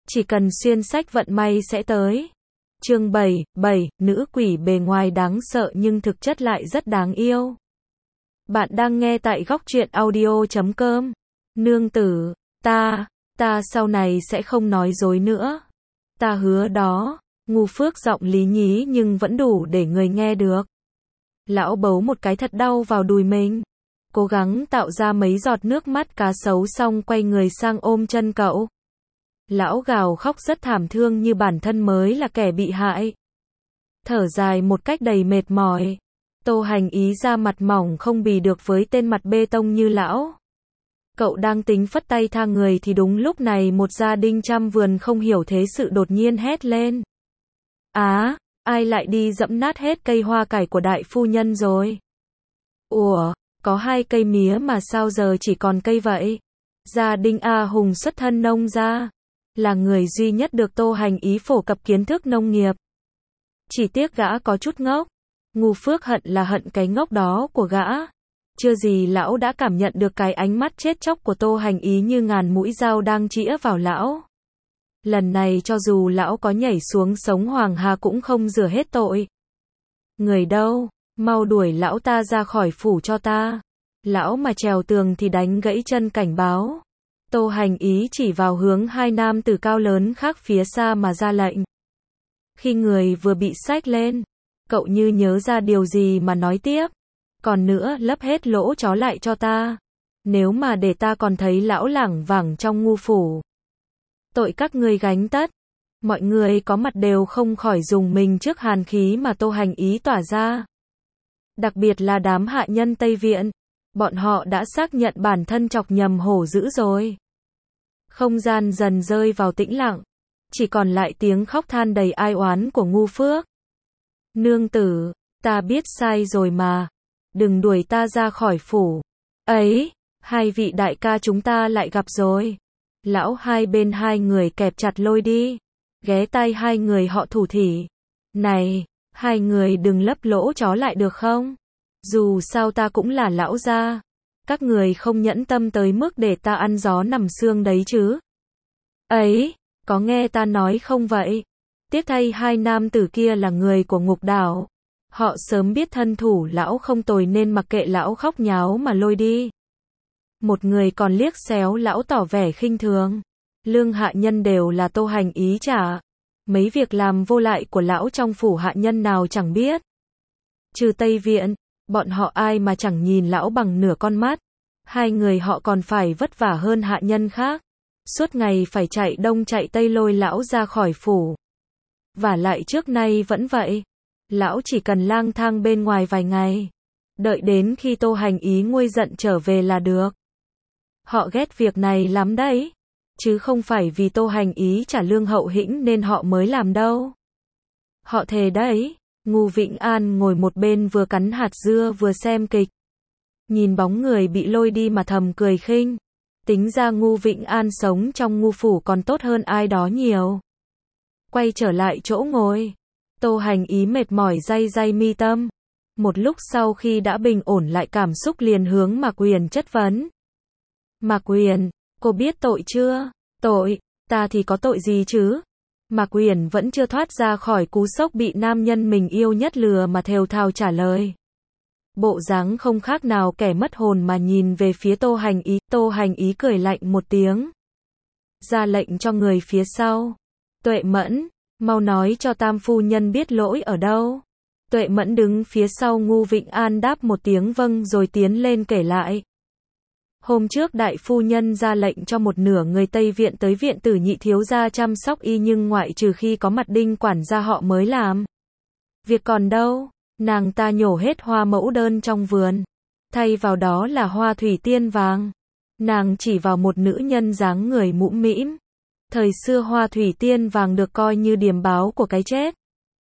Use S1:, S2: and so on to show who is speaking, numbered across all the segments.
S1: Chỉ cần xuyên sách vận may sẽ tới. Chương 7, nữ quỷ bề ngoài đáng sợ nhưng thực chất lại rất đáng yêu. Bạn đang nghe tại góc truyện audio.com. Nương tử, ta sau này sẽ không nói dối nữa. Ta hứa đó. Ngu Phước giọng lý nhí nhưng vẫn đủ để người nghe được. Lão bấu một cái thật đau vào đùi mình. Cố gắng tạo ra mấy giọt nước mắt cá sấu xong quay người sang ôm chân cậu. Lão gào khóc rất thảm thương như bản thân mới là kẻ bị hại. Thở dài một cách đầy mệt mỏi. Tô Hành Ý ra mặt mỏng không bì được với tên mặt bê tông như lão. Cậu đang tính phất tay tha người thì đúng lúc này một gia đình chăm vườn không hiểu thế sự đột nhiên hét lên. Á, ai lại đi dẫm nát hết cây hoa cải của đại phu nhân rồi? Ủa, có 2 cây mía mà sao giờ chỉ còn cây vậy? Gia đình A Hùng xuất thân nông gia, là người duy nhất được Tô Hành Ý phổ cập kiến thức nông nghiệp. Chỉ tiếc gã có chút ngốc. Ngu Phước hận là hận cái ngốc đó của gã. Chưa gì lão đã cảm nhận được cái ánh mắt chết chóc của Tô Hành Ý như ngàn mũi dao đang chĩa vào lão. Lần này cho dù lão có nhảy xuống sống Hoàng Hà cũng không rửa hết tội. Người đâu, mau đuổi lão ta ra khỏi phủ cho ta. Lão mà trèo tường thì đánh gãy chân cảnh báo. Tô Hành Ý chỉ vào hướng 2 nam tử cao lớn khác phía xa mà ra lệnh. Khi người vừa bị xách lên, cậu như nhớ ra điều gì mà nói tiếp. Còn nữa, lấp hết lỗ chó lại cho ta. Nếu mà để ta còn thấy lão lảng vảng trong ngu phủ, tội các ngươi gánh tất. Mọi người có mặt đều không khỏi rùng mình trước hàn khí mà Tô Hành Ý tỏa ra. Đặc biệt là đám hạ nhân Tây Viện. Bọn họ đã xác nhận bản thân chọc nhầm hổ dữ rồi. Không gian dần rơi vào tĩnh lặng. Chỉ còn lại tiếng khóc than đầy ai oán của Ngu Phước. Nương tử, ta biết sai rồi mà. Đừng đuổi ta ra khỏi phủ. Ấy, 2 vị đại ca chúng ta lại gặp rồi. Lão hai bên 2 người kẹp chặt lôi đi. Ghé tai 2 người họ thủ thỉ. Này, 2 người đừng lấp lỗ chó lại được không? Dù sao ta cũng là lão gia. Các người không nhẫn tâm tới mức để ta ăn gió nằm xương đấy chứ. Ấy, có nghe ta nói không vậy? Tiếc thay 2 nam tử kia là người của Ngục Đảo. Họ sớm biết thân thủ lão không tồi nên mặc kệ lão khóc nháo mà lôi đi. Một người còn liếc xéo lão tỏ vẻ khinh thường. Lương hạ nhân đều là Tô Hành Ý trả. Mấy việc làm vô lại của lão trong phủ hạ nhân nào chẳng biết. Trừ Tây Viện, bọn họ ai mà chẳng nhìn lão bằng nửa con mắt. 2 người họ còn phải vất vả hơn hạ nhân khác. Suốt ngày phải chạy đông chạy tây lôi lão ra khỏi phủ. Vả lại trước nay vẫn vậy. Lão chỉ cần lang thang bên ngoài vài ngày. Đợi đến khi Tô Hành Ý nguôi giận trở về là được. Họ ghét việc này lắm đấy. Chứ không phải vì Tô Hành Ý trả lương hậu hĩnh nên họ mới làm đâu. Họ thề đấy. Ngu Vĩnh An ngồi một bên vừa cắn hạt dưa vừa xem kịch. Nhìn bóng người bị lôi đi mà thầm cười khinh. Tính ra Ngu Vĩnh An sống trong ngu phủ còn tốt hơn ai đó nhiều. Quay trở lại chỗ ngồi. Tô Hành Ý mệt mỏi day day mi tâm. Một lúc sau khi đã bình ổn lại cảm xúc liền hướng Mạc Uyển chất vấn. Mạc Uyển, cô biết tội chưa? Tội, ta thì có tội gì chứ? Mạc Uyển vẫn chưa thoát ra khỏi cú sốc bị nam nhân mình yêu nhất lừa mà thều thào trả lời. Bộ dáng không khác nào kẻ mất hồn mà nhìn về phía Tô Hành Ý. Tô Hành Ý cười lạnh một tiếng. Ra lệnh cho người phía sau. Tuệ Mẫn, mau nói cho tam phu nhân biết lỗi ở đâu. Tuệ Mẫn đứng phía sau Ngu Vĩnh An đáp một tiếng vâng rồi tiến lên kể lại. Hôm trước đại phu nhân ra lệnh cho một nửa người Tây Viện tới viện tử nhị thiếu gia chăm sóc y nhưng ngoại trừ khi có mặt đinh quản gia họ mới làm. Việc còn đâu, nàng ta nhổ hết hoa mẫu đơn trong vườn. Thay vào đó là hoa thủy tiên vàng. Nàng chỉ vào một nữ nhân dáng người mũm mĩm. Thời xưa hoa thủy tiên vàng được coi như điềm báo của cái chết.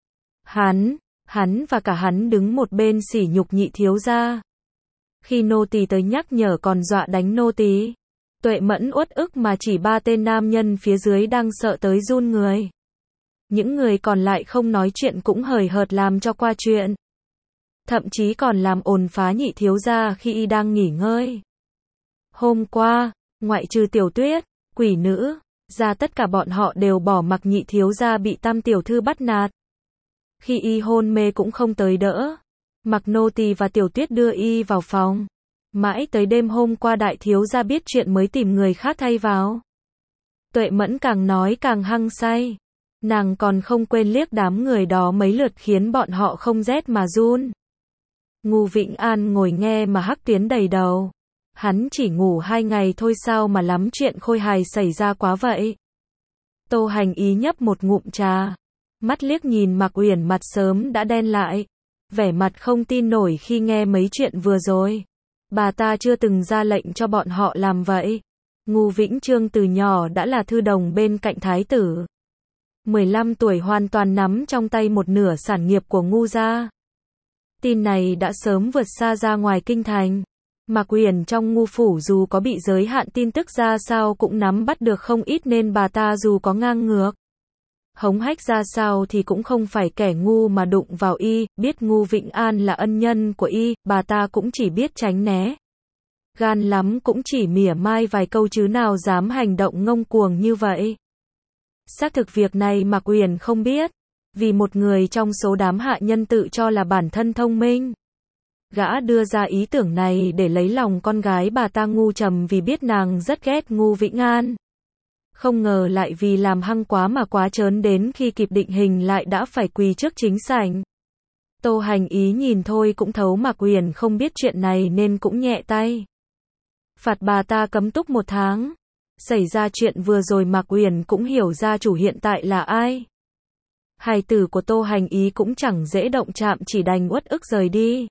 S1: Hắn và cả hắn đứng một bên sỉ nhục nhị thiếu gia. Khi nô tỳ tới nhắc nhở còn dọa đánh nô tỳ. Tuệ Mẫn uất ức mà chỉ 3 tên nam nhân phía dưới đang sợ tới run người. Những người còn lại không nói chuyện cũng hời hợt làm cho qua chuyện. Thậm chí còn làm ồn phá nhị thiếu gia khi y đang nghỉ ngơi. Hôm qua, ngoại trừ Tiểu Tuyết, quỷ nữ, ra tất cả bọn họ đều bỏ mặc nhị thiếu gia bị tam tiểu thư bắt nạt. Khi y hôn mê cũng không tới đỡ. Mặc nô tỳ và Tiểu Tuyết đưa y vào phòng. Mãi tới đêm hôm qua đại thiếu gia biết chuyện mới tìm người khác thay vào. Tuệ Mẫn càng nói càng hăng say. Nàng còn không quên liếc đám người đó mấy lượt khiến bọn họ không rét mà run. Ngô Vĩnh An ngồi nghe mà hắc tuyến đầy đầu. Hắn chỉ ngủ 2 ngày thôi sao mà lắm chuyện khôi hài xảy ra quá vậy. Tô Hành Ý nhấp một ngụm trà. Mắt liếc nhìn Mạc Uyển mặt sớm đã đen lại. Vẻ mặt không tin nổi khi nghe mấy chuyện vừa rồi. Bà ta chưa từng ra lệnh cho bọn họ làm vậy. Ngô Vĩnh Chương từ nhỏ đã là thư đồng bên cạnh thái tử. 15 tuổi hoàn toàn nắm trong tay một nửa sản nghiệp của Ngô gia. Tin này đã sớm vượt xa ra ngoài kinh thành. Mạc Uyển trong Ngô phủ dù có bị giới hạn tin tức ra sao cũng nắm bắt được không ít nên bà ta dù có ngang ngược, hống hách ra sao thì cũng không phải kẻ ngu mà đụng vào y, biết Ngô Vĩnh An là ân nhân của y, bà ta cũng chỉ biết tránh né. Gan lắm cũng chỉ mỉa mai vài câu chứ nào dám hành động ngông cuồng như vậy. Xác thực việc này Mạc Uyển không biết, vì một người trong số đám hạ nhân tự cho là bản thân thông minh. Gã đưa ra ý tưởng này để lấy lòng con gái bà ta ngu trầm vì biết nàng rất ghét Ngô Vĩnh An. Không ngờ lại vì làm hăng quá mà quá trớn đến khi kịp định hình lại đã phải quỳ trước chính sảnh. Tô Hành Ý nhìn thôi cũng thấu Mạc Uyển không biết chuyện này nên cũng nhẹ tay. Phạt bà ta cấm túc 1 tháng. Xảy ra chuyện vừa rồi Mạc Uyển cũng hiểu gia chủ hiện tại là ai. Hài tử của Tô Hành Ý cũng chẳng dễ động chạm chỉ đành uất ức rời đi.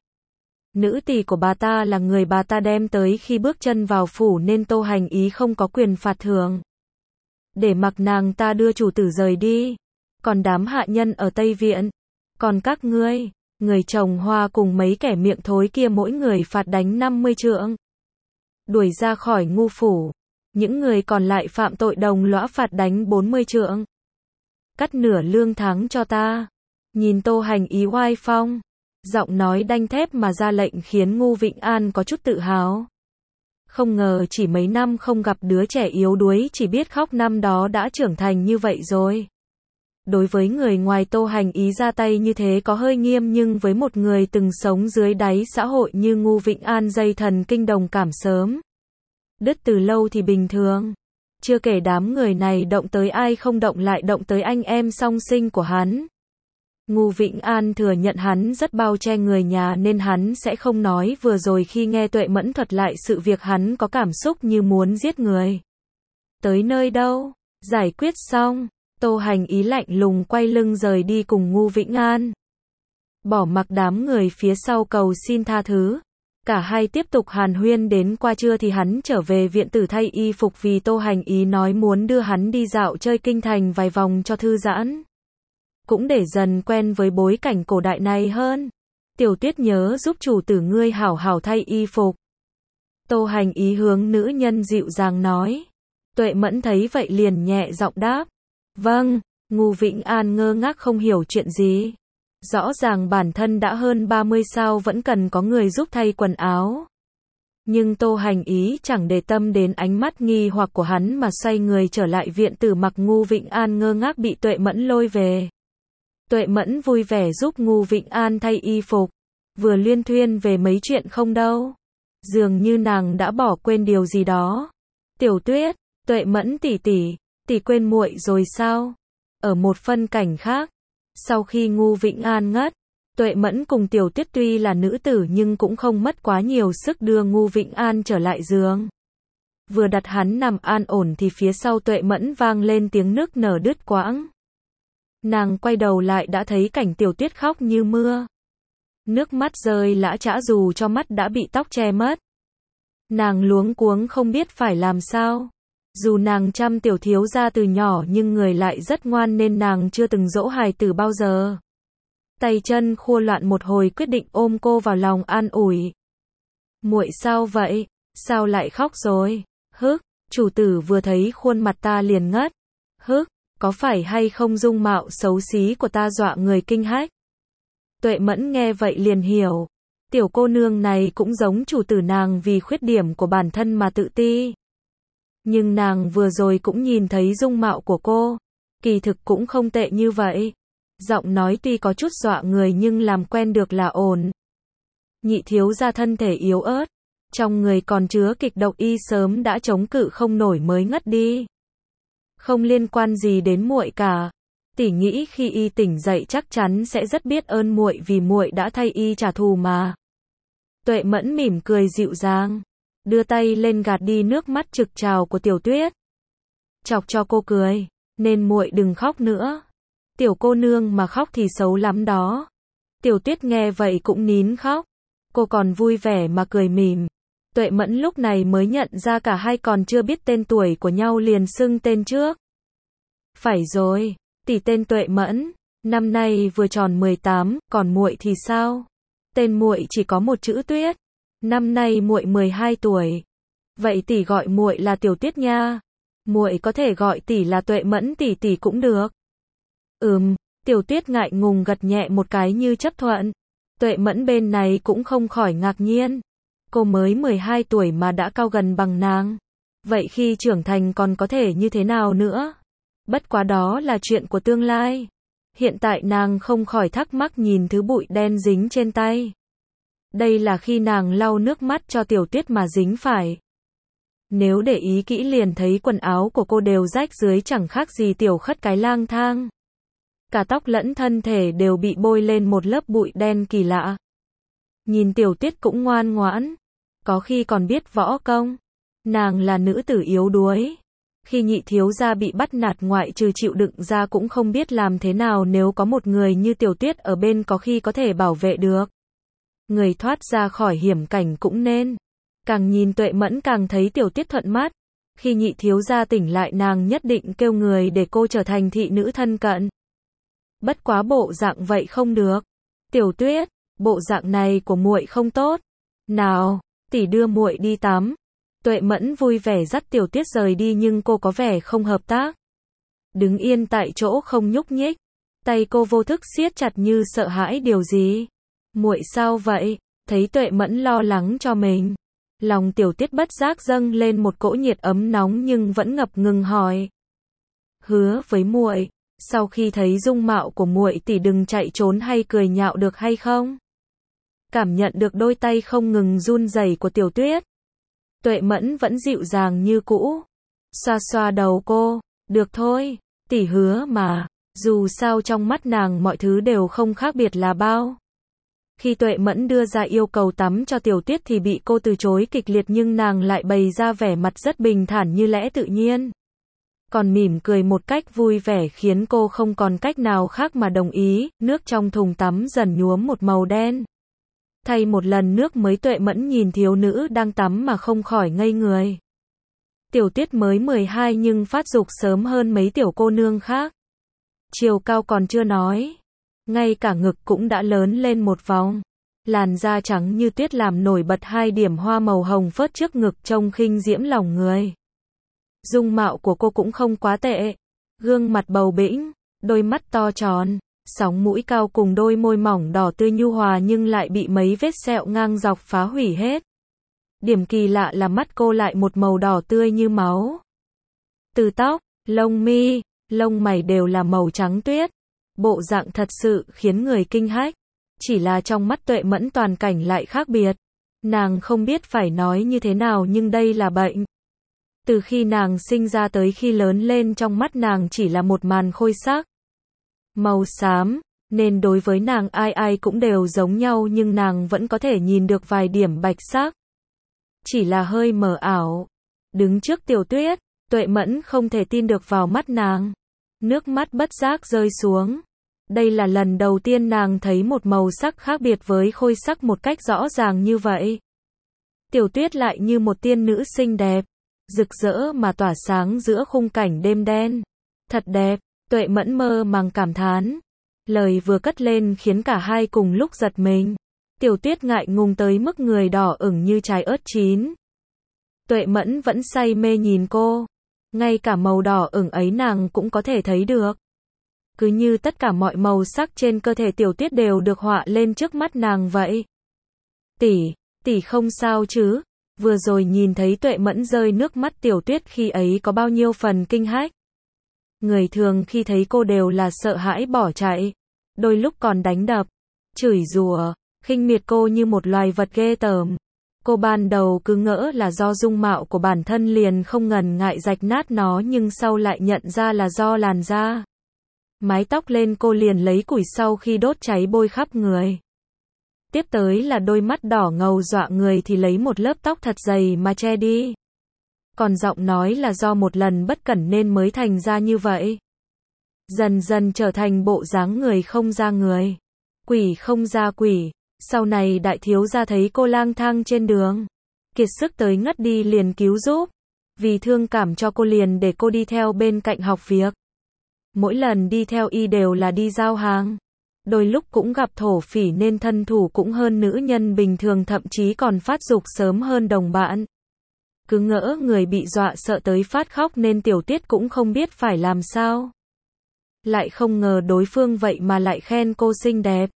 S1: Nữ tỳ của bà ta là người bà ta đem tới khi bước chân vào phủ nên Tô Hành Ý không có quyền phạt thường. Để mặc nàng ta đưa chủ tử rời đi. Còn đám hạ nhân ở Tây Viện. Còn các ngươi, người trồng hoa cùng mấy kẻ miệng thối kia mỗi người phạt đánh 50 trượng. Đuổi ra khỏi Ngô phủ. Những người còn lại phạm tội đồng lõa phạt đánh 40 trượng. Cắt nửa lương tháng cho ta. Nhìn Tô Hành Ý oai phong. Giọng nói đanh thép mà ra lệnh khiến Ngô Vĩnh An có chút tự hào. Không ngờ chỉ mấy năm không gặp đứa trẻ yếu đuối chỉ biết khóc năm đó đã trưởng thành như vậy rồi. Đối với người ngoài Tô Hành Ý ra tay như thế có hơi nghiêm nhưng với một người từng sống dưới đáy xã hội như Ngô Vĩnh An dây thần kinh đồng cảm sớm. Đứt từ lâu thì bình thường. Chưa kể đám người này động tới ai không động lại động tới anh em song sinh của hắn. Ngô Vĩnh An thừa nhận hắn rất bao che người nhà nên hắn sẽ không nói vừa rồi khi nghe Tuệ Mẫn thuật lại sự việc hắn có cảm xúc như muốn giết người. Tới nơi đâu? Giải quyết xong, Tô Hành Ý lạnh lùng quay lưng rời đi cùng Ngô Vĩnh An. Bỏ mặc đám người phía sau cầu xin tha thứ. Cả hai tiếp tục hàn huyên đến qua trưa thì hắn trở về viện tử thay y phục vì Tô Hành Ý nói muốn đưa hắn đi dạo chơi kinh thành vài vòng cho thư giãn. Cũng để dần quen với bối cảnh cổ đại này hơn. Tiểu Tuyết nhớ giúp chủ tử ngươi hảo hảo thay y phục. Tô Hành Ý hướng nữ nhân dịu dàng nói. Tuệ Mẫn thấy vậy liền nhẹ giọng đáp. Vâng. Ngô Vĩnh An ngơ ngác không hiểu chuyện gì. Rõ ràng bản thân đã hơn 30 sao vẫn cần có người giúp thay quần áo. Nhưng Tô Hành Ý chẳng để tâm đến ánh mắt nghi hoặc của hắn mà xoay người trở lại viện tử mặc Ngô Vĩnh An ngơ ngác bị Tuệ Mẫn lôi về. Tuệ Mẫn vui vẻ giúp Ngô Vĩnh An thay y phục. Vừa liên thuyên về mấy chuyện không đâu. Dường như nàng đã bỏ quên điều gì đó. Tiểu Tuyết, Tuệ Mẫn tỷ tỷ quên muội rồi sao? Ở một phân cảnh khác. Sau khi Ngô Vĩnh An ngất, Tuệ Mẫn cùng Tiểu Tuyết tuy là nữ tử nhưng cũng không mất quá nhiều sức đưa Ngô Vĩnh An trở lại giường. Vừa đặt hắn nằm an ổn thì phía sau Tuệ Mẫn vang lên tiếng nức nở đứt quãng. Nàng quay đầu lại đã thấy cảnh Tiểu Tuyết khóc như mưa. Nước mắt rơi lã chã dù cho mắt đã bị tóc che mất. Nàng luống cuống không biết phải làm sao. Dù nàng chăm Tiểu thiếu gia từ nhỏ nhưng người lại rất ngoan nên nàng chưa từng dỗ hài tử bao giờ. Tay chân khua loạn một hồi quyết định ôm cô vào lòng an ủi. Muội sao vậy? Sao lại khóc rồi? Hức, chủ tử vừa thấy khuôn mặt ta liền ngất. Hức, có phải hay không dung mạo xấu xí của ta dọa người kinh hách? Tuệ Mẫn nghe vậy liền hiểu. Tiểu cô nương này cũng giống chủ tử nàng vì khuyết điểm của bản thân mà tự ti. Nhưng nàng vừa rồi cũng nhìn thấy dung mạo của cô. Kỳ thực cũng không tệ như vậy. Giọng nói tuy có chút dọa người nhưng làm quen được là ổn. Nhị thiếu gia thân thể yếu ớt. Trong người còn chứa kịch độc y sớm đã chống cự không nổi mới ngất đi. Không liên quan gì đến muội cả. Tỷ nghĩ khi y tỉnh dậy chắc chắn sẽ rất biết ơn muội vì muội đã thay y trả thù mà. Tuệ Mẫn mỉm cười dịu dàng, đưa tay lên gạt đi nước mắt trực trào của Tiểu Tuyết. Chọc cho cô cười, nên muội đừng khóc nữa. Tiểu cô nương mà khóc thì xấu lắm đó. Tiểu Tuyết nghe vậy cũng nín khóc. Cô còn vui vẻ mà cười mỉm. Tuệ Mẫn lúc này mới nhận ra cả hai còn chưa biết tên tuổi của nhau liền xưng tên trước. Phải rồi, tỷ tên Tuệ Mẫn, năm nay vừa tròn 18, còn muội thì sao? Tên muội chỉ có một chữ Tuyết. Năm nay muội 12 tuổi. Vậy tỷ gọi muội là Tiểu Tuyết nha. Muội có thể gọi tỷ là Tuệ Mẫn tỷ tỷ cũng được. Tiểu Tuyết ngại ngùng gật nhẹ một cái như chấp thuận. Tuệ Mẫn bên này cũng không khỏi ngạc nhiên. Cô mới 12 tuổi mà đã cao gần bằng nàng. Vậy khi trưởng thành còn có thể như thế nào nữa? Bất quá đó là chuyện của tương lai. Hiện tại nàng không khỏi thắc mắc nhìn thứ bụi đen dính trên tay. Đây là khi nàng lau nước mắt cho Tiểu Tuyết mà dính phải. Nếu để ý kỹ liền thấy quần áo của cô đều rách dưới chẳng khác gì tiểu khất cái lang thang. Cả tóc lẫn thân thể đều bị bôi lên một lớp bụi đen kỳ lạ. Nhìn Tiểu Tuyết cũng ngoan ngoãn, có khi còn biết võ công. Nàng là nữ tử yếu đuối. Khi nhị thiếu gia bị bắt nạt ngoại trừ chịu đựng ra cũng không biết làm thế nào nếu có một người như Tiểu Tuyết ở bên có khi có thể bảo vệ được. Người thoát ra khỏi hiểm cảnh cũng nên. Càng nhìn Tuệ Mẫn càng thấy Tiểu Tuyết thuận mắt. Khi nhị thiếu gia tỉnh lại nàng nhất định kêu người để cô trở thành thị nữ thân cận. Bất quá bộ dạng vậy không được. Tiểu Tuyết, bộ dạng này của muội không tốt. Nào, tỷ đưa muội đi tắm. Tuệ Mẫn vui vẻ dắt Tiểu Tuyết rời đi nhưng cô có vẻ không hợp tác. Đứng yên tại chỗ không nhúc nhích. Tay cô vô thức siết chặt như sợ hãi điều gì. Muội sao vậy? Thấy Tuệ Mẫn lo lắng cho mình. Lòng Tiểu Tuyết bất giác dâng lên một cỗ nhiệt ấm nóng nhưng vẫn ngập ngừng hỏi. Hứa với muội, sau khi thấy dung mạo của muội tỷ đừng chạy trốn hay cười nhạo được hay không? Cảm nhận được đôi tay không ngừng run rẩy của Tiểu Tuyết. Tuệ Mẫn vẫn dịu dàng như cũ. Xoa xoa đầu cô, được thôi, tỷ hứa mà, dù sao trong mắt nàng mọi thứ đều không khác biệt là bao. Khi Tuệ Mẫn đưa ra yêu cầu tắm cho Tiểu Tuyết thì bị cô từ chối kịch liệt nhưng nàng lại bày ra vẻ mặt rất bình thản như lẽ tự nhiên. Còn mỉm cười một cách vui vẻ khiến cô không còn cách nào khác mà đồng ý, nước trong thùng tắm dần nhuốm một màu đen. Thay một lần nước mới Tuệ Mẫn nhìn thiếu nữ đang tắm mà không khỏi ngây người. Tiểu Tuyết mới 12 nhưng phát dục sớm hơn mấy tiểu cô nương khác. Chiều cao còn chưa nói. Ngay cả ngực cũng đã lớn lên một vòng. Làn da trắng như tuyết làm nổi bật hai điểm hoa màu hồng phớt trước ngực trông khinh diễm lòng người. Dung mạo của cô cũng không quá tệ. Gương mặt bầu bĩnh, đôi mắt to tròn, sóng mũi cao cùng đôi môi mỏng đỏ tươi nhu hòa nhưng lại bị mấy vết sẹo ngang dọc phá hủy hết. Điểm kỳ lạ là mắt cô lại một màu đỏ tươi như máu. Từ tóc, lông mi, lông mày đều là màu trắng tuyết. Bộ dạng thật sự khiến người kinh hách. Chỉ là trong mắt Tuệ Mẫn toàn cảnh lại khác biệt. Nàng không biết phải nói như thế nào nhưng đây là bệnh. Từ khi nàng sinh ra tới khi lớn lên trong mắt nàng chỉ là một màn khôi sắc. Màu xám, nên đối với nàng ai ai cũng đều giống nhau nhưng nàng vẫn có thể nhìn được vài điểm bạch sắc. Chỉ là hơi mờ ảo. Đứng trước Tiểu Tuyết, Tuệ Mẫn không thể tin được vào mắt nàng. Nước mắt bất giác rơi xuống. Đây là lần đầu tiên nàng thấy một màu sắc khác biệt với khôi sắc một cách rõ ràng như vậy. Tiểu Tuyết lại như một tiên nữ xinh đẹp, rực rỡ mà tỏa sáng giữa khung cảnh đêm đen. Thật đẹp, Tuệ Mẫn mơ màng cảm thán. Lời vừa cất lên khiến cả hai cùng lúc giật mình. Tiểu Tuyết ngại ngùng tới mức người đỏ ửng như trái ớt chín. Tuệ Mẫn vẫn say mê nhìn cô. Ngay cả màu đỏ ửng ấy nàng cũng có thể thấy được. Cứ như tất cả mọi màu sắc trên cơ thể Tiểu Tuyết đều được họa lên trước mắt nàng vậy. Tỷ không sao chứ? Vừa rồi nhìn thấy Tuệ Mẫn rơi nước mắt Tiểu Tuyết khi ấy có bao nhiêu phần kinh hách. Người thường khi thấy cô đều là sợ hãi bỏ chạy, đôi lúc còn đánh đập, chửi rủa, khinh miệt cô như một loài vật ghê tởm. Cô ban đầu cứ ngỡ là do dung mạo của bản thân liền không ngần ngại rạch nát nó, nhưng sau lại nhận ra là do làn da. Mái tóc lên cô liền lấy củi sau khi đốt cháy bôi khắp người. Tiếp tới là đôi mắt đỏ ngầu dọa người thì lấy một lớp tóc thật dày mà che đi. Còn giọng nói là do một lần bất cẩn nên mới thành ra như vậy. Dần dần trở thành bộ dáng người không ra người, quỷ không ra quỷ. Sau này đại thiếu gia thấy cô lang thang trên đường, kiệt sức tới ngất đi liền cứu giúp. Vì thương cảm cho cô liền để cô đi theo bên cạnh học việc. Mỗi lần đi theo y đều là đi giao hàng. Đôi lúc cũng gặp thổ phỉ nên thân thủ cũng hơn nữ nhân bình thường, thậm chí còn phát dục sớm hơn đồng bạn. Cứ ngỡ người bị dọa sợ tới phát khóc nên Tiểu Tuyết cũng không biết phải làm sao. Lại không ngờ đối phương vậy mà lại khen cô xinh đẹp,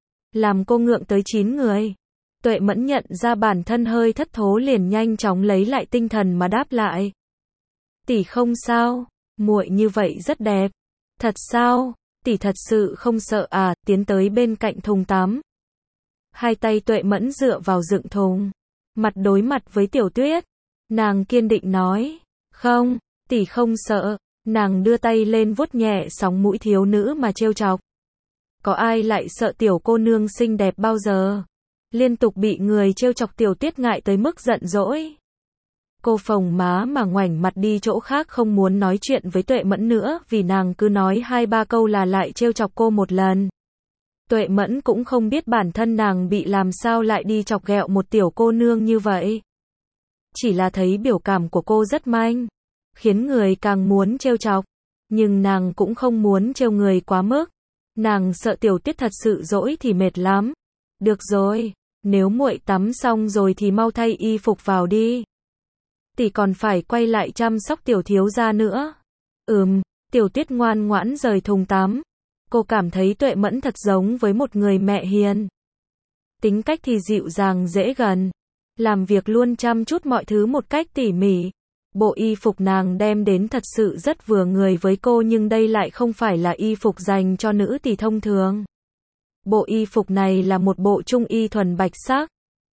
S1: làm cô ngượng tới 9 người. Tuệ Mẫn nhận ra bản thân hơi thất thố liền nhanh chóng lấy lại tinh thần mà đáp lại. Tỷ không sao, muội như vậy rất đẹp. Thật sao, tỷ thật sự không sợ à? Tiến tới bên cạnh thùng tắm. Hai tay Tuệ Mẫn dựa vào dựng thùng, mặt đối mặt với Tiểu Tuyết. Nàng kiên định nói, không, tỷ không sợ. Nàng đưa tay lên vuốt nhẹ sóng mũi thiếu nữ mà trêu chọc. Có ai lại sợ tiểu cô nương xinh đẹp bao giờ? Liên tục bị người trêu chọc Tiểu Tuyết ngại tới mức giận dỗi. Cô phồng má mà ngoảnh mặt đi chỗ khác, không muốn nói chuyện với Tuệ Mẫn nữa, vì nàng cứ nói 2-3 câu là lại trêu chọc cô một lần. Tuệ Mẫn cũng không biết bản thân nàng bị làm sao lại đi chọc ghẹo một tiểu cô nương như vậy. Chỉ là thấy biểu cảm của cô rất manh, khiến người càng muốn trêu chọc. Nhưng nàng cũng không muốn trêu người quá mức. Nàng sợ Tiểu Tuyết thật sự dỗi thì mệt lắm. Được rồi, nếu muội tắm xong rồi thì mau thay y phục vào đi. Tỷ còn phải quay lại chăm sóc tiểu thiếu gia nữa. Tiểu Tuyết ngoan ngoãn rời thùng tắm. Cô cảm thấy Tuệ Mẫn thật giống với một người mẹ hiền. Tính cách thì dịu dàng dễ gần, làm việc luôn chăm chút mọi thứ một cách tỉ mỉ. Bộ y phục nàng đem đến thật sự rất vừa người với cô, nhưng đây lại không phải là y phục dành cho nữ tỷ thông thường. Bộ y phục này là một bộ trung y thuần bạch sắc.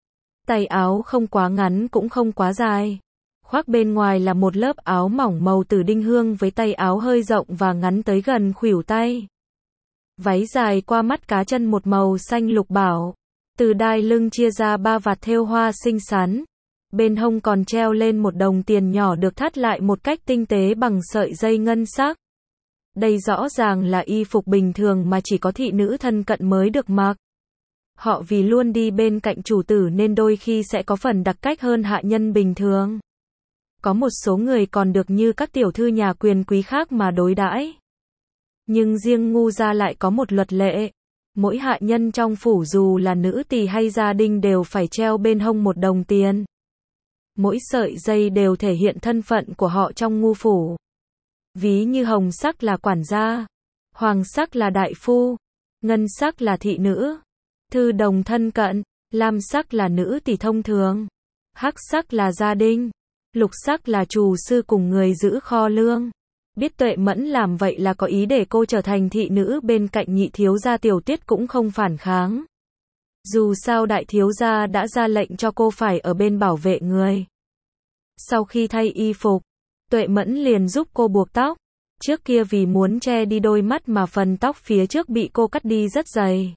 S1: Tay áo không quá ngắn cũng không quá dài. Khoác bên ngoài là một lớp áo mỏng màu tử đinh hương với tay áo hơi rộng và ngắn tới gần khuỷu tay. Váy dài qua mắt cá chân một màu xanh lục bảo. Từ đai lưng chia ra 3 vạt thêu hoa xinh xắn. Bên hông còn treo lên một đồng tiền nhỏ được thắt lại một cách tinh tế bằng sợi dây ngân sắc. Đây rõ ràng là y phục bình thường mà chỉ có thị nữ thân cận mới được mặc. Họ vì luôn đi bên cạnh chủ tử nên đôi khi sẽ có phần đặc cách hơn hạ nhân bình thường. Có một số người còn được như các tiểu thư nhà quyền quý khác mà đối đãi. Nhưng riêng ngu gia lại có một luật lệ. Mỗi hạ nhân trong phủ dù là nữ tỳ hay gia đình đều phải treo bên hông một đồng tiền. Mỗi sợi dây đều thể hiện thân phận của họ trong ngu phủ. Ví như hồng sắc là quản gia, hoàng sắc là đại phu, ngân sắc là thị nữ, thư đồng thân cận, lam sắc là nữ tỳ thông thường, hắc sắc là gia đình, lục sắc là trù sư cùng người giữ kho lương. Biết Tuệ Mẫn làm vậy là có ý để cô trở thành thị nữ bên cạnh nhị thiếu gia, Tiểu Tuyết cũng không phản kháng. Dù sao đại thiếu gia đã ra lệnh cho cô phải ở bên bảo vệ người. Sau khi thay y phục, Tuệ Mẫn liền giúp cô buộc tóc. Trước kia vì muốn che đi đôi mắt mà phần tóc phía trước bị cô cắt đi rất dày.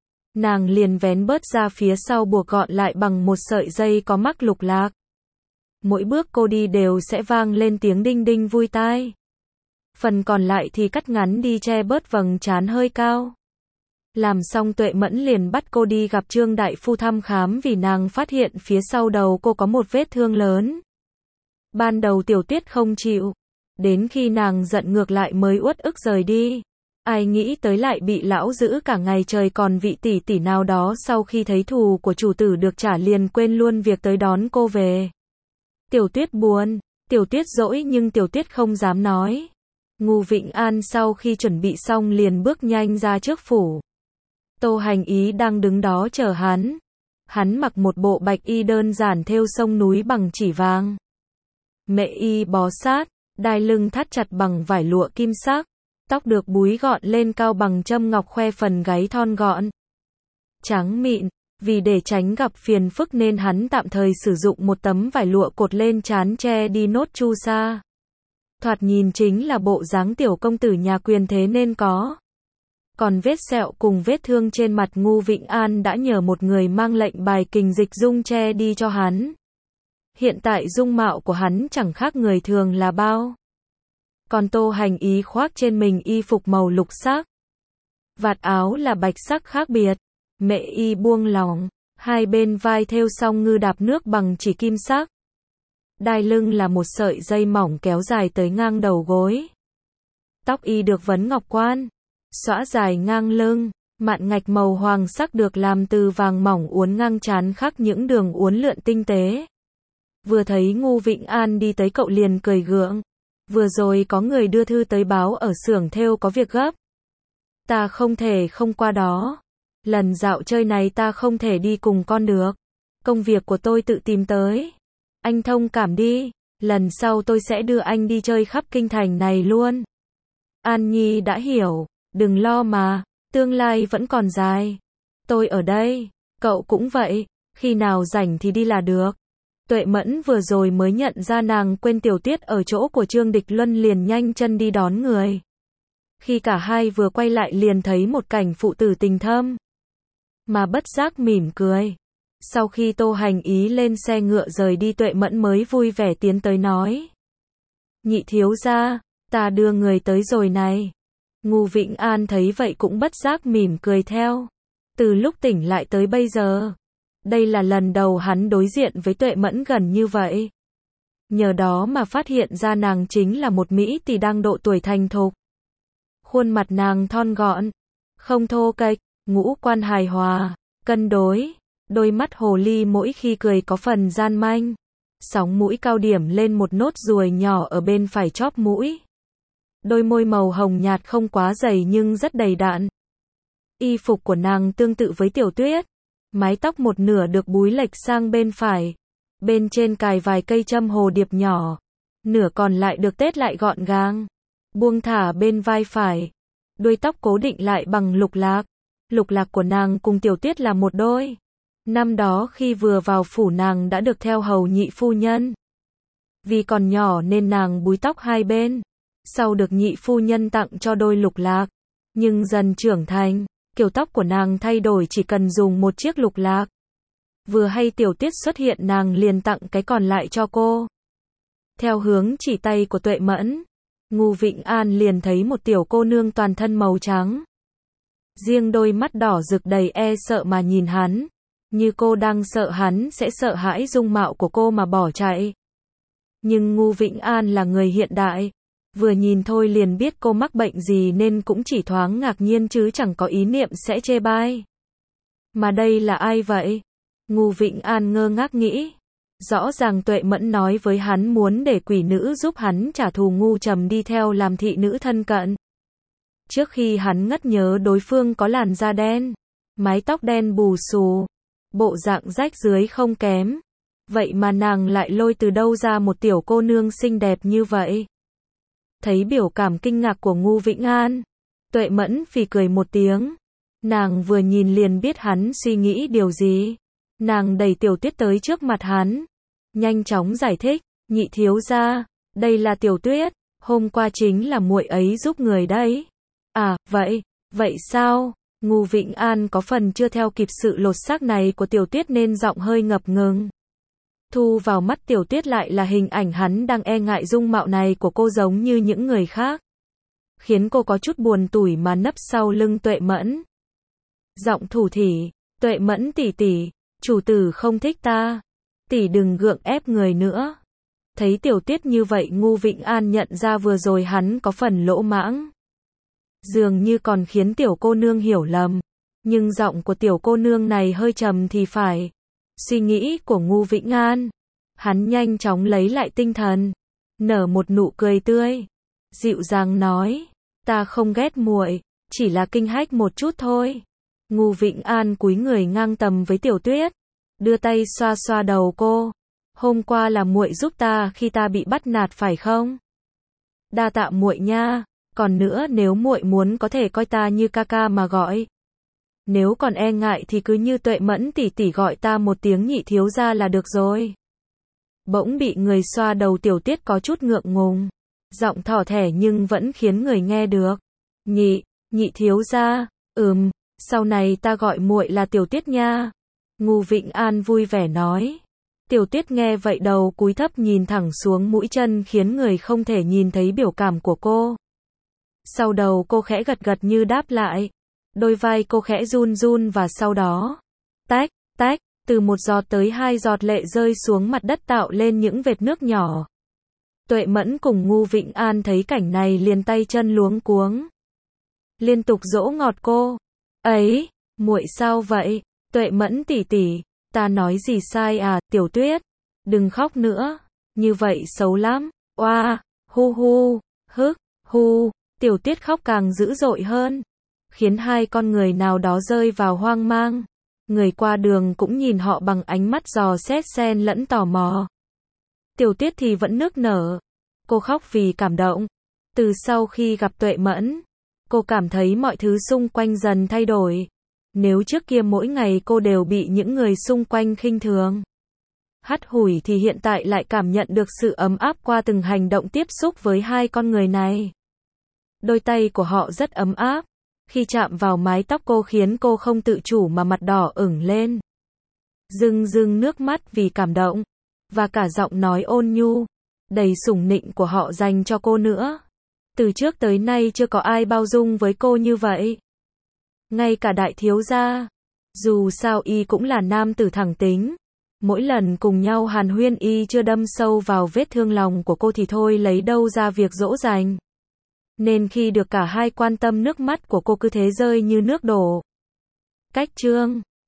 S1: Nàng liền vén bớt ra phía sau buộc gọn lại bằng một sợi dây có mắc lục lạc. Mỗi bước cô đi đều sẽ vang lên tiếng đinh đinh vui tai. Phần còn lại thì cắt ngắn đi che bớt vầng trán hơi cao. Làm xong Tuệ Mẫn liền bắt cô đi gặp Trương đại phu thăm khám vì nàng phát hiện phía sau đầu cô có một vết thương lớn. Ban đầu Tiểu Tuyết không chịu, đến khi nàng giận ngược lại mới uất ức rời đi. Ai nghĩ tới lại bị lão giữ cả ngày trời, còn vị tỷ tỷ nào đó sau khi thấy thù của chủ tử được trả liền quên luôn việc tới đón cô về. Tiểu Tuyết buồn, Tiểu Tuyết dỗi nhưng Tiểu Tuyết không dám nói. Ngô Vịnh An sau khi chuẩn bị xong liền bước nhanh ra trước phủ. Tô Hành Ý đang đứng đó chờ hắn. Hắn mặc một bộ bạch y đơn giản thêu sông núi bằng chỉ vàng. Mệ y bó sát, đai lưng thắt chặt bằng vải lụa kim sắc, tóc được búi gọn lên cao bằng châm ngọc khoe phần gáy thon gọn, trắng mịn. Vì để tránh gặp phiền phức nên hắn tạm thời sử dụng một tấm vải lụa cột lên trán che đi nốt chu sa. Thoạt nhìn chính là bộ dáng tiểu công tử nhà quyền thế nên có. Còn vết sẹo cùng vết thương trên mặt Ngô Vĩnh An đã nhờ một người mang lệnh bài kình dịch dung che đi cho hắn. Hiện tại dung mạo của hắn chẳng khác người thường là bao. Còn Tô Hành Ý khoác trên mình y phục màu lục sắc. Vạt áo là bạch sắc khác biệt. Mệ y buông lỏng, hai bên vai thêu song ngư đạp nước bằng chỉ kim sắc. Đai lưng là một sợi dây mỏng kéo dài tới ngang đầu gối. Tóc y được vấn ngọc quan, xõa dài ngang lưng, mạn ngạch màu hoàng sắc được làm từ vàng mỏng uốn ngang trán khắc những đường uốn lượn tinh tế. Vừa thấy Ngô Vĩnh An đi tới cậu liền cười gượng. Vừa rồi có người đưa thư tới báo ở xưởng thêu có việc gấp. Ta không thể không qua đó. Lần dạo chơi này ta không thể đi cùng con được. Công việc của tôi tự tìm tới. Anh thông cảm đi, lần sau tôi sẽ đưa anh đi chơi khắp kinh thành này luôn. An Nhi đã hiểu, đừng lo mà, tương lai vẫn còn dài. Tôi ở đây, cậu cũng vậy, khi nào rảnh thì đi là được. Tuệ Mẫn vừa rồi mới nhận ra nàng quên Tiểu Tuyết ở chỗ của Trương Địch Luân liền nhanh chân đi đón người. Khi cả hai vừa quay lại liền thấy một cảnh phụ tử tình thâm. Mà bất giác mỉm cười. Sau khi Tô Hành Ý lên xe ngựa rời đi Tuệ Mẫn mới vui vẻ tiến tới nói. Nhị thiếu gia, ta đưa người tới rồi này. Ngô Vĩnh An thấy vậy cũng bất giác mỉm cười theo. Từ lúc tỉnh lại tới bây giờ, đây là lần đầu hắn đối diện với Tuệ Mẫn gần như vậy. Nhờ đó mà phát hiện ra nàng chính là một mỹ tỷ đang độ tuổi thành thục. Khuôn mặt nàng thon gọn, không thô kệch, ngũ quan hài hòa, cân đối, đôi mắt hồ ly mỗi khi cười có phần gian manh. Sóng mũi cao điểm lên một nốt ruồi nhỏ ở bên phải chóp mũi. Đôi môi màu hồng nhạt không quá dày nhưng rất đầy đặn. Y phục của nàng tương tự với Tiểu Tuyết. Mái tóc một nửa được búi lệch sang bên phải. Bên trên cài vài cây châm hồ điệp nhỏ. Nửa còn lại được tết lại gọn gàng. Buông thả bên vai phải. Đuôi tóc cố định lại bằng lục lạc. Lục lạc của nàng cùng Tiểu Tuyết là một đôi. Năm đó khi vừa vào phủ nàng đã được theo hầu nhị phu nhân. Vì còn nhỏ nên nàng búi tóc hai bên. Sau được nhị phu nhân tặng cho đôi lục lạc. Nhưng dần trưởng thành, kiểu tóc của nàng thay đổi chỉ cần dùng một chiếc lục lạc. Vừa hay Tiểu Tuyết xuất hiện nàng liền tặng cái còn lại cho cô. Theo hướng chỉ tay của Tuệ Mẫn, Ngô Vĩnh An liền thấy một tiểu cô nương toàn thân màu trắng. Riêng đôi mắt đỏ rực đầy e sợ mà nhìn hắn. Như cô đang sợ hắn sẽ sợ hãi dung mạo của cô mà bỏ chạy. Nhưng Ngô Vĩnh An là người hiện đại. Vừa nhìn thôi liền biết cô mắc bệnh gì nên cũng chỉ thoáng ngạc nhiên chứ chẳng có ý niệm sẽ chê bai. Mà đây là ai vậy? Ngô Vĩnh An ngơ ngác nghĩ. Rõ ràng Tuệ Mẫn nói với hắn muốn để quỷ nữ giúp hắn trả thù Ngô Trầm đi theo làm thị nữ thân cận. Trước khi hắn ngất nhớ đối phương có làn da đen, mái tóc đen bù xù, bộ dạng rách rưới không kém. Vậy mà nàng lại lôi từ đâu ra một tiểu cô nương xinh đẹp như vậy? Thấy biểu cảm kinh ngạc của Ngô Vĩnh An, Tuệ Mẫn phì cười một tiếng. Nàng vừa nhìn liền biết hắn suy nghĩ điều gì. Nàng đẩy Tiểu Tuyết tới trước mặt hắn, nhanh chóng giải thích, nhị thiếu gia, đây là Tiểu Tuyết, hôm qua chính là muội ấy giúp người đấy. À, vậy sao? Ngô Vĩnh An có phần chưa theo kịp sự lột xác này của Tiểu Tuyết nên giọng hơi ngập ngừng. Thu vào mắt Tiểu Tuyết lại là hình ảnh hắn đang e ngại dung mạo này của cô giống như những người khác. Khiến cô có chút buồn tủi mà nấp sau lưng Tuệ Mẫn. Giọng thủ thỉ, Tuệ Mẫn tỷ tỷ, chủ tử không thích ta. Tỷ đừng gượng ép người nữa. Thấy Tiểu Tuyết như vậy Ngô Vĩnh An nhận ra vừa rồi hắn có phần lỗ mãng. Dường như còn khiến tiểu cô nương hiểu lầm. Nhưng giọng của tiểu cô nương này hơi trầm thì phải. Suy nghĩ của Ngô Vĩnh An. Hắn nhanh chóng lấy lại tinh thần. Nở một nụ cười tươi. Dịu dàng nói. Ta không ghét muội, chỉ là kinh hách một chút thôi. Ngô Vĩnh An cúi người ngang tầm với Tiểu Tuyết. đưa tay xoa xoa đầu cô. Hôm qua là muội giúp ta khi ta bị bắt nạt phải không? Đa tạ muội nha, còn nữa nếu muội muốn có thể coi ta như ca ca mà gọi. Nếu còn e ngại thì cứ như Tuệ Mẫn tỷ tỷ gọi ta một tiếng Nhị thiếu gia là được rồi. Bỗng bị người xoa đầu Tiểu Tuyết có chút ngượng ngùng, giọng thỏ thẻ nhưng vẫn khiến người nghe được. Nhị thiếu gia, sau này ta gọi muội là Tiểu Tuyết nha. Ngô Vĩnh An vui vẻ nói. Tiểu Tuyết nghe vậy đầu cúi thấp nhìn thẳng xuống mũi chân khiến người không thể nhìn thấy biểu cảm của cô. Sau đầu cô khẽ gật gật như đáp lại. Đôi vai cô khẽ run run và sau đó, tách, từ một giọt tới 2 giọt lệ rơi xuống mặt đất tạo lên những vệt nước nhỏ. Tuệ Mẫn cùng Ngô Vĩnh An thấy cảnh này liền tay chân luống cuống. Liên tục dỗ ngọt cô. Ấy, muội sao vậy? Tuệ Mẫn tỷ tỷ, ta nói gì sai à? Tiểu Tuyết, đừng khóc nữa, như vậy xấu lắm. Oa, hu, hức, hu, Tiểu Tuyết khóc càng dữ dội hơn, khiến hai con người nào đó rơi vào hoang mang. Người qua đường cũng nhìn họ bằng ánh mắt dò xét xen lẫn tò mò. Tiểu Tuyết thì vẫn nức nở. Cô khóc vì cảm động. Từ sau khi gặp Tuệ Mẫn, cô cảm thấy mọi thứ xung quanh dần thay đổi. Nếu trước kia mỗi ngày cô đều bị những người xung quanh khinh thường, hắt hủi thì hiện tại lại cảm nhận được sự ấm áp qua từng hành động tiếp xúc với hai con người này. Đôi tay của họ rất ấm áp. Khi chạm vào mái tóc cô khiến cô không tự chủ mà mặt đỏ ửng lên. Rưng nước mắt vì cảm động. Và cả giọng nói ôn nhu, đầy sủng nịnh của họ dành cho cô nữa. Từ trước tới nay chưa có ai bao dung với cô như vậy. Ngay cả đại thiếu gia. Dù sao y cũng là nam tử thẳng tính. Mỗi lần cùng nhau hàn huyên y chưa đâm sâu vào vết thương lòng của cô thì thôi lấy đâu ra việc dỗ dành. Nên khi được cả hai quan tâm nước mắt của cô cứ thế rơi như nước đổ. Cách chương